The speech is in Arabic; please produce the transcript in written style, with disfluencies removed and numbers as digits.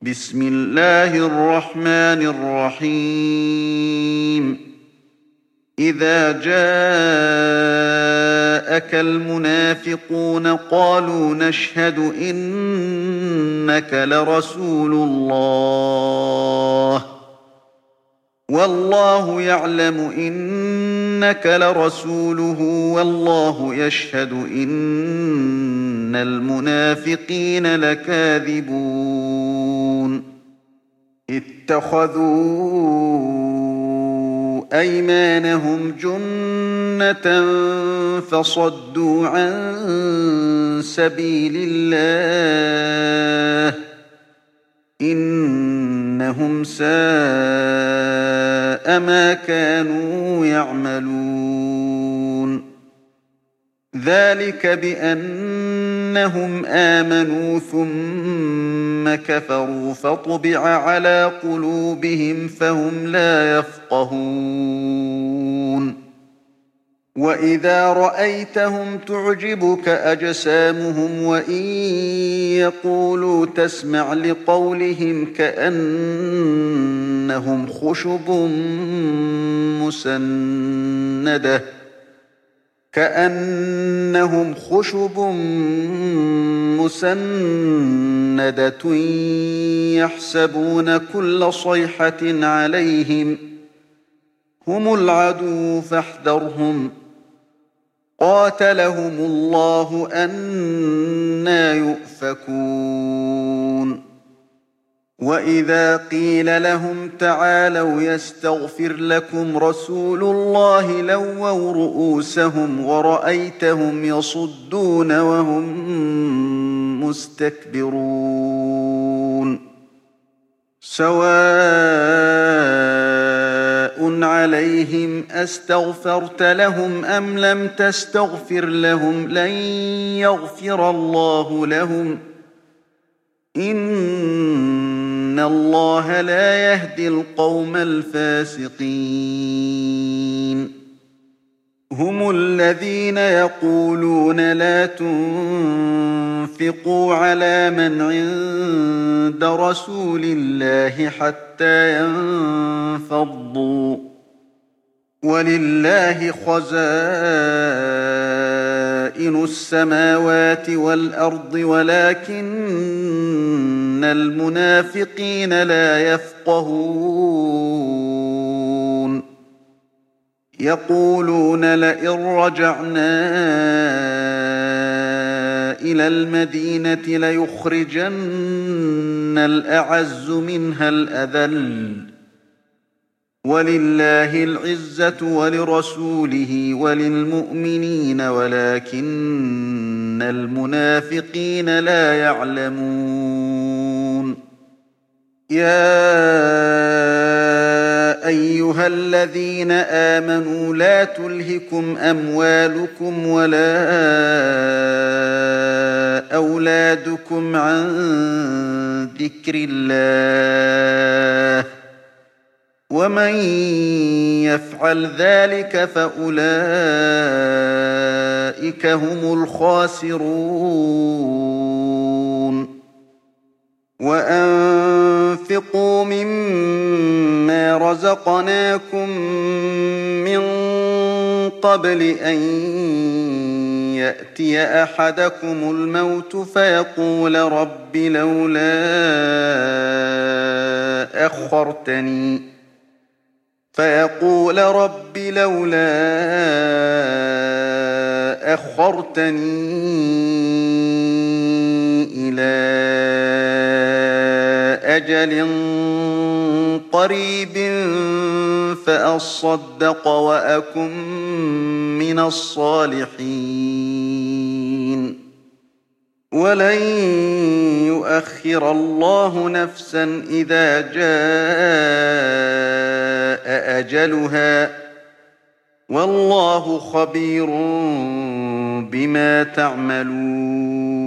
بسم الله الرحمن الرحيم إذا جاءك المنافقون قالوا نشهد إنك لرسول الله والله يعلم إنك لرسوله والله يشهد إن المنافقين لكاذبون اتخذوا أيمانهم جنة فصدوا عن سبيل الله إنهم ساء ما كانوا يعملون ذلك بأنهم آمنوا ثم كفروا فطبع على قلوبهم فهم لا يفقهون وإذا رأيتهم تعجبك أجسامهم وإن يقولوا تسمع لقولهم كأنهم خشب مسندة يحسبون كل صيحة عليهم هم العدو فاحذرهم قاتلهم الله أنى يؤفكون وإذا قيل لهم تعالوا يستغفر لكم رسول الله لووا رؤوسهم ورأيتهم يصدون وهم مستكبرون سواء عليهم أستغفرت لهم أم لم تستغفر لهم لن يغفر الله لهم إن الله لا يهدي القوم الفاسقين هم الذين يقولون لا تنفقوا على من عند رسول الله حتى ينفضوا ولله خزائن السماوات والأرض ولكن المنافقين لا يفقهون يقولون لئن رجعنا إلى المدينة ليخرجن الأعز منها الأذل ولله العزة ولرسوله وللمؤمنين ولكن المنافقين لا يعلمون يا أيها الذين آمنوا لا تلهكم أموالكم ولا أولادكم عن ذكر الله ومن يفعل ذلك فأولئك هم الخاسرون وأنفقوا مما رزقناكم من قبل أن يأتي أحدكم الموت فيقول رب لولا أخرتني إلى أجل قريب فأصدق وأكن من الصالحين ولن يؤخر الله نفسا إذا جاء أجلها والله خبير بما تعملون